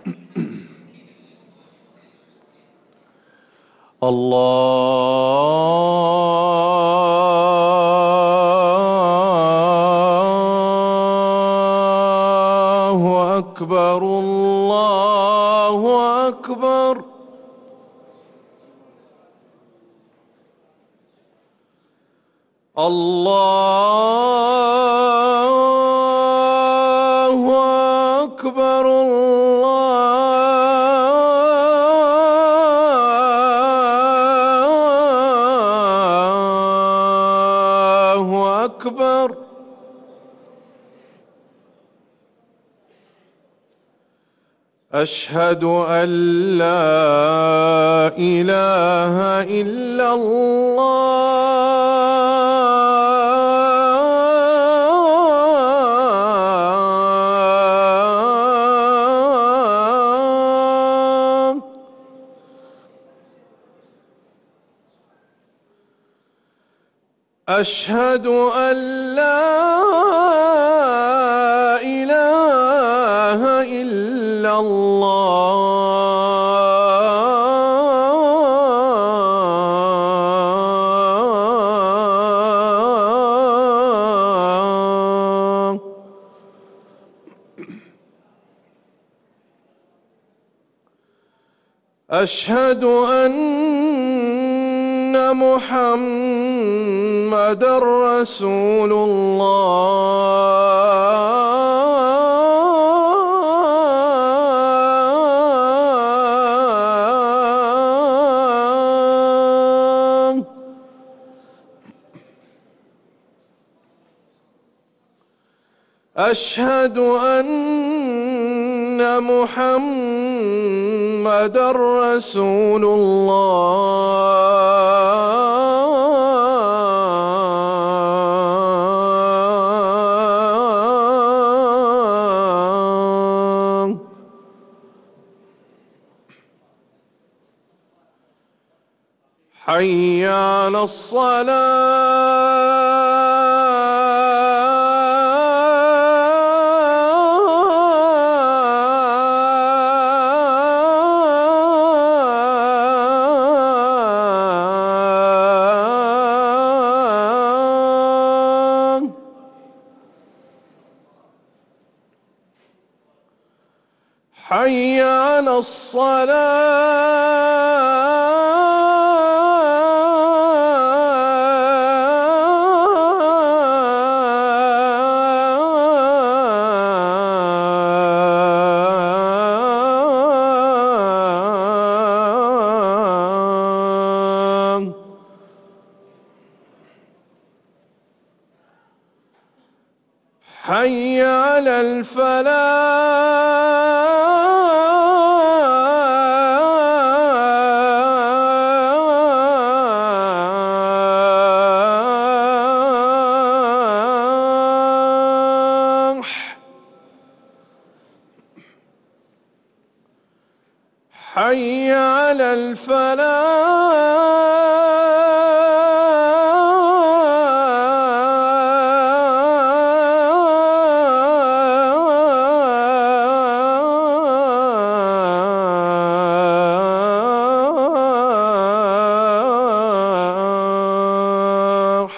الله أكبر الله أكبر. الله أكبر الله أكبر. أشهد أن لا إله إلا الله. أشهد أن لا إله إلا الله. أشهد أن محمدًا رسول الله. أشهد أن محمدًا رسول الله. حي على الصلاة. حي على الصلاة. حي على الفلاح. حي على الفلاح.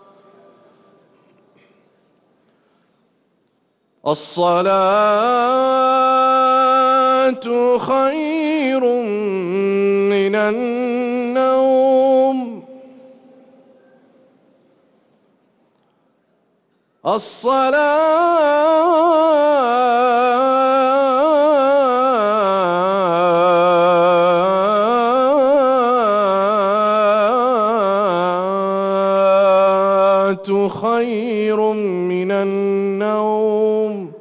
الصلاة خير من النوم. الصلاة خير من النوم.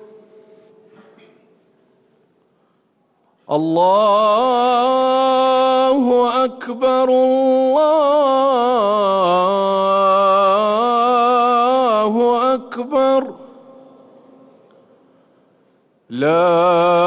الله أكبر الله أكبر. لا